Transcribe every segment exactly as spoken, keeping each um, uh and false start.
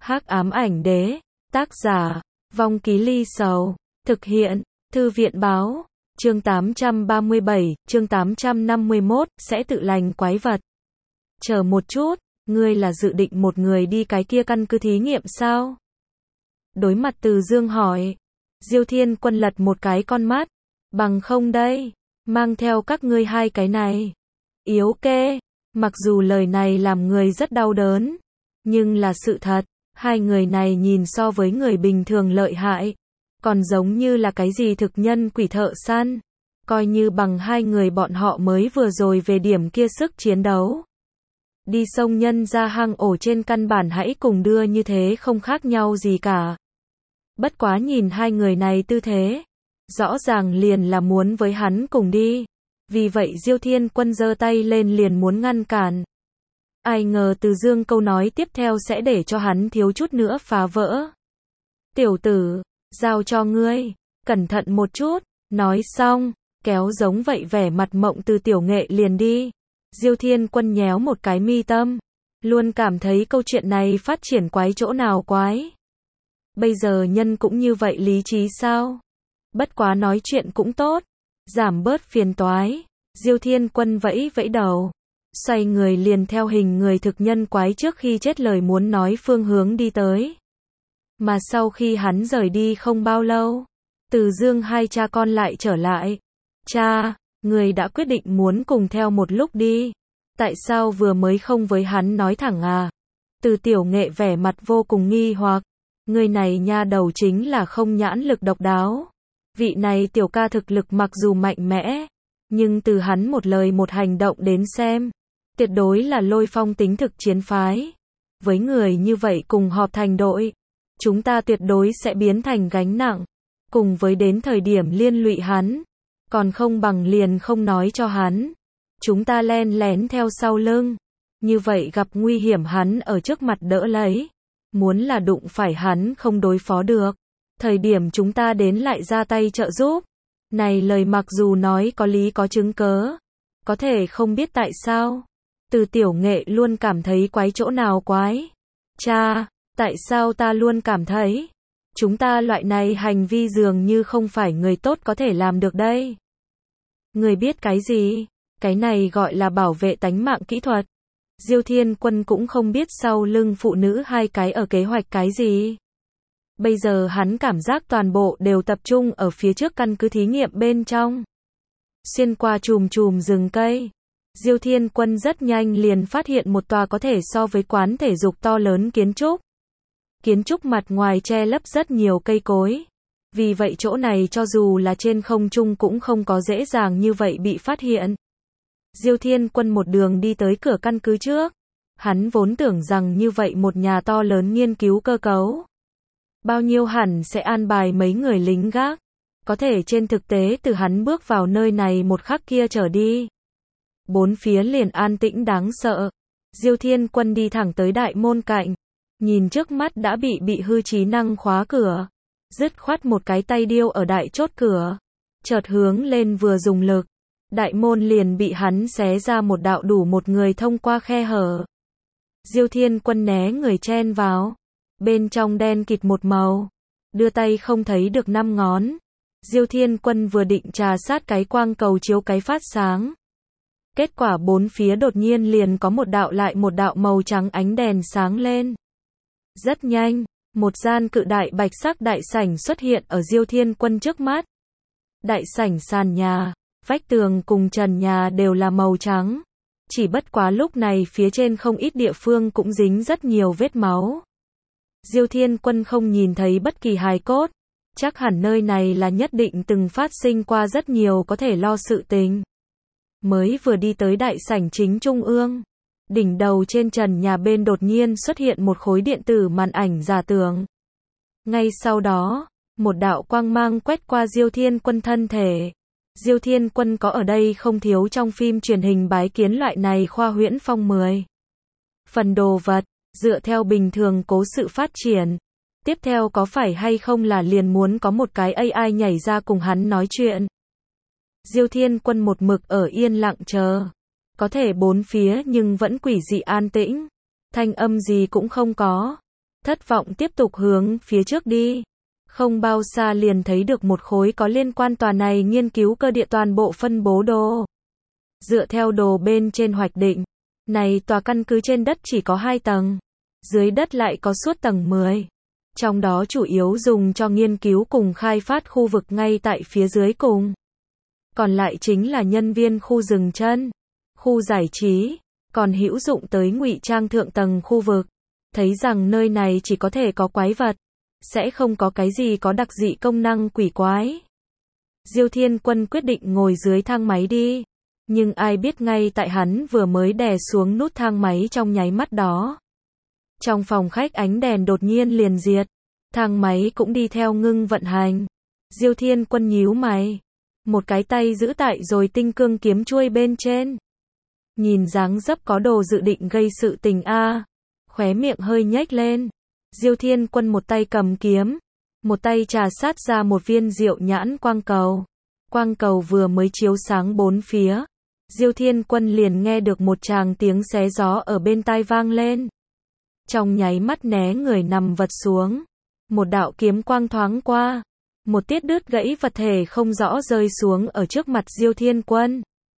Hắc ám ảnh đế, tác giả, Vong Ký Ly Sầu, thực hiện, Thư viện báo, chương tám trăm ba mươi bảy, chương tám trăm năm mươi mốt, sẽ tự lành quái vật. Chờ một chút, ngươi là dự định một người đi cái kia căn cứ thí nghiệm sao? Đối mặt Từ Dương hỏi, Diêu Thiên Quân lật một cái con mắt, bằng không đây, mang theo các ngươi hai cái này. Yếu kê, mặc dù lời này làm người rất đau đớn, nhưng là sự thật, hai người này nhìn so với người bình thường lợi hại, còn giống như là cái gì thực nhân quỷ thợ săn, coi như bằng hai người bọn họ mới vừa rồi về điểm kia sức chiến đấu. Đi sông nhân ra hang ổ trên căn bản hãy cùng đưa như thế không khác nhau gì cả. Bất quá nhìn hai người này tư thế, rõ ràng liền là muốn với hắn cùng đi. Vì vậy Diêu Thiên Quân giơ tay lên liền muốn ngăn cản. Ai ngờ Từ Dương câu nói tiếp theo sẽ để cho hắn thiếu chút nữa phá vỡ. Tiểu tử, giao cho ngươi, cẩn thận một chút, nói xong, kéo giống vậy vẻ mặt Mộng Từ Tiểu Nghệ liền đi. Diêu Thiên Quân nhéo một cái mi tâm, luôn cảm thấy câu chuyện này phát triển quái chỗ nào quái. Bây giờ nhân cũng như vậy lý trí sao? Bất quá nói chuyện cũng tốt, giảm bớt phiền toái. Diêu Thiên Quân vẫy vẫy đầu, xoay người liền theo hình người thực nhân quái trước khi chết lời muốn nói phương hướng đi tới. Mà sau khi hắn rời đi không bao lâu, Từ Dương hai cha con lại trở lại. Cha, người đã quyết định muốn cùng theo một lúc đi. Tại sao vừa mới không với hắn nói thẳng à? Từ Tiểu Nghệ vẻ mặt vô cùng nghi hoặc. Người này nha đầu chính là không nhãn lực độc đáo. Vị này tiểu ca thực lực mặc dù mạnh mẽ, nhưng từ hắn một lời một hành động đến xem, tuyệt đối là lôi phong tính thực chiến phái. Với người như vậy cùng họp thành đội, chúng ta tuyệt đối sẽ biến thành gánh nặng. Cùng với đến thời điểm liên lụy hắn, còn không bằng liền không nói cho hắn. Chúng ta len lén theo sau lưng, như vậy gặp nguy hiểm hắn ở trước mặt đỡ lấy. Muốn là đụng phải hắn không đối phó được, thời điểm chúng ta đến lại ra tay trợ giúp. Này lời mặc dù nói có lý có chứng cớ, có thể không biết tại sao. Từ Tiểu Nghệ luôn cảm thấy quái chỗ nào quái. Cha, tại sao ta luôn cảm thấy chúng ta loại này hành vi dường như không phải người tốt có thể làm được đây. Người biết cái gì? Cái này gọi là bảo vệ tánh mạng kỹ thuật. Diêu Thiên Quân cũng không biết sau lưng phụ nữ hai cái ở kế hoạch cái gì. Bây giờ hắn cảm giác toàn bộ đều tập trung ở phía trước căn cứ thí nghiệm bên trong. Xuyên qua chùm chùm rừng cây, Diêu Thiên Quân rất nhanh liền phát hiện một tòa có thể so với quán thể dục to lớn kiến trúc. Kiến trúc mặt ngoài che lấp rất nhiều cây cối. Vì vậy chỗ này cho dù là trên không trung cũng không có dễ dàng như vậy bị phát hiện. Diêu Thiên Quân một đường đi tới cửa căn cứ trước. Hắn vốn tưởng rằng như vậy một nhà to lớn nghiên cứu cơ cấu, bao nhiêu hẳn sẽ an bài mấy người lính gác. Có thể trên thực tế từ hắn bước vào nơi này một khắc kia trở đi, bốn phía liền an tĩnh đáng sợ. Diêu Thiên Quân đi thẳng tới đại môn cạnh, nhìn trước mắt đã bị bị hư trí năng khóa cửa, dứt khoát một cái tay điêu ở đại chốt cửa, chợt hướng lên vừa dùng lực, đại môn liền bị hắn xé ra một đạo đủ một người thông qua khe hở. Diêu Thiên Quân né người chen vào, bên trong đen kịt một màu, đưa tay không thấy được năm ngón. Diêu Thiên Quân vừa định trà sát cái quang cầu chiếu cái phát sáng, kết quả bốn phía đột nhiên liền có một đạo lại một đạo màu trắng ánh đèn sáng lên. Rất nhanh, một gian cự đại bạch sắc đại sảnh xuất hiện ở Diêu Thiên Quân trước mắt. Đại sảnh sàn nhà, vách tường cùng trần nhà đều là màu trắng. Chỉ bất quá lúc này phía trên không ít địa phương cũng dính rất nhiều vết máu. Diêu Thiên Quân không nhìn thấy bất kỳ hài cốt. Chắc hẳn nơi này là nhất định từng phát sinh qua rất nhiều có thể lo sự tình. Mới vừa đi tới đại sảnh chính trung ương, đỉnh đầu trên trần nhà bên đột nhiên xuất hiện một khối điện tử màn ảnh giả tưởng. Ngay sau đó, một đạo quang mang quét qua Diêu Thiên Quân thân thể. Diêu Thiên Quân có ở đây không thiếu trong phim truyền hình bái kiến loại này khoa huyễn phong mười phần đồ vật, dựa theo bình thường cố sự phát triển. Tiếp theo có phải hay không là liền muốn có một cái a i nhảy ra cùng hắn nói chuyện. Diêu Thiên Quân một mực ở yên lặng chờ. Có thể bốn phía nhưng vẫn quỷ dị an tĩnh. Thanh âm gì cũng không có. Thất vọng tiếp tục hướng phía trước đi. Không bao xa liền thấy được một khối có liên quan tòa này nghiên cứu cơ địa toàn bộ phân bố đồ. Dựa theo đồ bên trên hoạch định, này tòa căn cứ trên đất chỉ có hai tầng, dưới đất lại có suốt tầng mười. Trong đó chủ yếu dùng cho nghiên cứu cùng khai phát khu vực ngay tại phía dưới cùng. Còn lại chính là nhân viên khu rừng chân, khu giải trí, còn hữu dụng tới ngụy trang thượng tầng khu vực. Thấy rằng nơi này chỉ có thể có quái vật, sẽ không có cái gì có đặc dị công năng quỷ quái. Diêu Thiên Quân quyết định ngồi dưới thang máy đi. Nhưng ai biết ngay tại hắn vừa mới đè xuống nút thang máy trong nháy mắt đó. Trong phòng khách ánh đèn đột nhiên liền diệt. Thang máy cũng đi theo ngưng vận hành. Diêu Thiên Quân nhíu mày. Một cái tay giữ tại rồi tinh cương kiếm chuôi bên trên. Nhìn dáng dấp có đồ dự định gây sự tình a. Khóe miệng hơi nhếch lên. Diêu Thiên Quân một tay cầm kiếm, một tay trà sát ra một viên diệu nhãn quang cầu. Quang cầu vừa mới chiếu sáng bốn phía, Diêu Thiên Quân liền nghe được một tràng tiếng xé gió ở bên tai vang lên. Trong nháy mắt né người nằm vật xuống, một đạo kiếm quang thoáng qua, một tiết đứt gãy vật thể không rõ rơi xuống ở trước mặt Diêu Thiên Quân.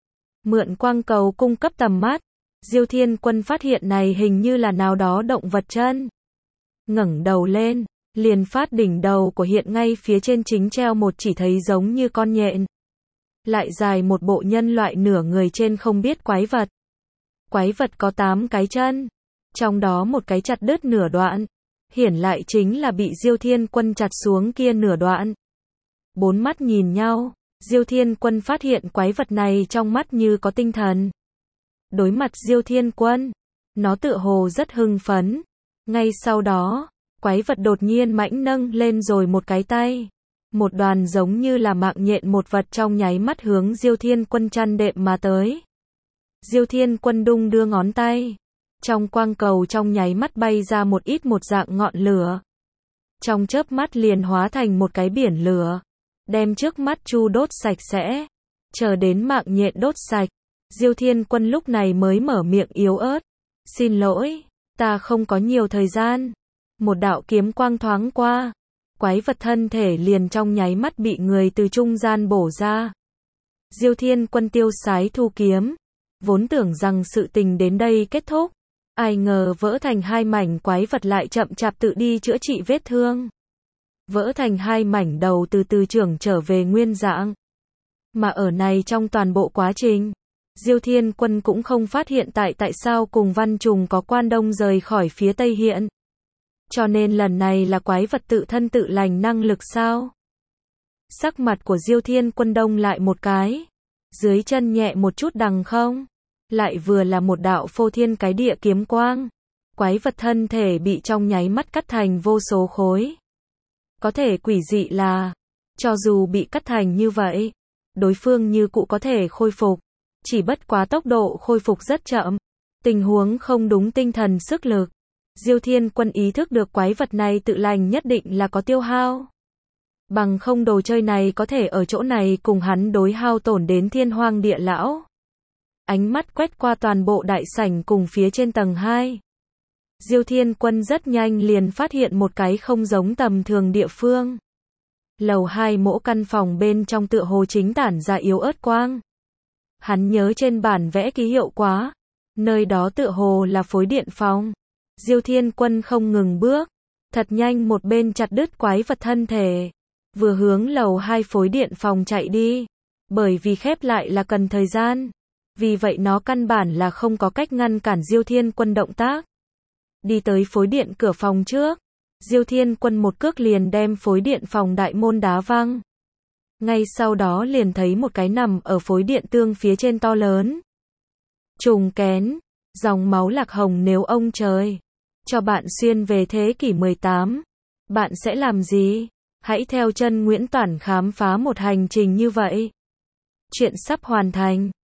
Mượn quang cầu cung cấp tầm mắt, Diêu Thiên Quân phát hiện này hình như là nào đó động vật chân. Ngẩng đầu lên, liền phát đỉnh đầu của hiện ngay phía trên chính treo một chỉ thấy giống như con nhện. Lại dài một bộ nhân loại nửa người trên không biết quái vật. Quái vật có tám cái chân, trong đó một cái chặt đứt nửa đoạn, hiển lại chính là bị Diêu Thiên Quân chặt xuống kia nửa đoạn. Bốn mắt nhìn nhau, Diêu Thiên Quân phát hiện quái vật này trong mắt như có tinh thần. Đối mặt Diêu Thiên Quân, nó tựa hồ rất hưng phấn. Ngay sau đó, quái vật đột nhiên mãnh nâng lên rồi một cái tay. Một đoàn giống như là mạng nhện một vật trong nháy mắt hướng Diêu Thiên Quân chăn đệm mà tới. Diêu Thiên Quân đung đưa ngón tay. Trong quang cầu trong nháy mắt bay ra một ít một dạng ngọn lửa. Trong chớp mắt liền hóa thành một cái biển lửa. Đem trước mắt chu đốt sạch sẽ. Chờ đến mạng nhện đốt sạch. Diêu Thiên Quân lúc này mới mở miệng yếu ớt. Xin lỗi, ta không có nhiều thời gian. Một đạo kiếm quang thoáng qua. Quái vật thân thể liền trong nháy mắt bị người từ trung gian bổ ra. Diêu Thiên Quân tiêu sái thu kiếm. Vốn tưởng rằng sự tình đến đây kết thúc. Ai ngờ vỡ thành hai mảnh quái vật lại chậm chạp tự đi chữa trị vết thương. Vỡ thành hai mảnh đầu từ từ trưởng trở về nguyên dạng. Mà ở này trong toàn bộ quá trình, Diêu Thiên Quân cũng không phát hiện tại tại sao cùng Văn Trùng có quan đông rời khỏi phía Tây Hiện. Cho nên lần này là quái vật tự thân tự lành năng lực sao? Sắc mặt của Diêu Thiên Quân đông lại một cái. Dưới chân nhẹ một chút đằng không. Lại vừa là một đạo phô thiên cái địa kiếm quang. Quái vật thân thể bị trong nháy mắt cắt thành vô số khối. Có thể quỷ dị là, cho dù bị cắt thành như vậy, đối phương như cũ có thể khôi phục. Chỉ bất quá tốc độ khôi phục rất chậm. Tình huống không đúng tinh thần sức lực. Diêu Thiên Quân ý thức được quái vật này tự lành nhất định là có tiêu hao. Bằng không đồ chơi này có thể ở chỗ này cùng hắn đối hao tổn đến thiên hoang địa lão. Ánh mắt quét qua toàn bộ đại sảnh cùng phía trên tầng hai. Diêu Thiên Quân rất nhanh liền phát hiện một cái không giống tầm thường địa phương. Lầu hai mỗi căn phòng bên trong tựa hồ chính tản ra yếu ớt quang. Hắn nhớ trên bản vẽ ký hiệu quá. Nơi đó tựa hồ là phối điện phòng. Diêu Thiên Quân không ngừng bước. Thật nhanh một bên chặt đứt quái vật thân thể. Vừa hướng lầu hai phối điện phòng chạy đi. Bởi vì khép lại là cần thời gian. Vì vậy nó căn bản là không có cách ngăn cản Diêu Thiên Quân động tác. Đi tới phối điện cửa phòng trước. Diêu Thiên Quân một cước liền đem phối điện phòng đại môn đá văng. Ngay sau đó liền thấy một cái nằm ở phối điện tương phía trên to lớn. Trùng kén, dòng máu lạc hồng nếu ông trời cho bạn xuyên về thế kỷ mười tám, bạn sẽ làm gì? Hãy theo chân Nguyễn Toản khám phá một hành trình như vậy. Chuyện sắp hoàn thành.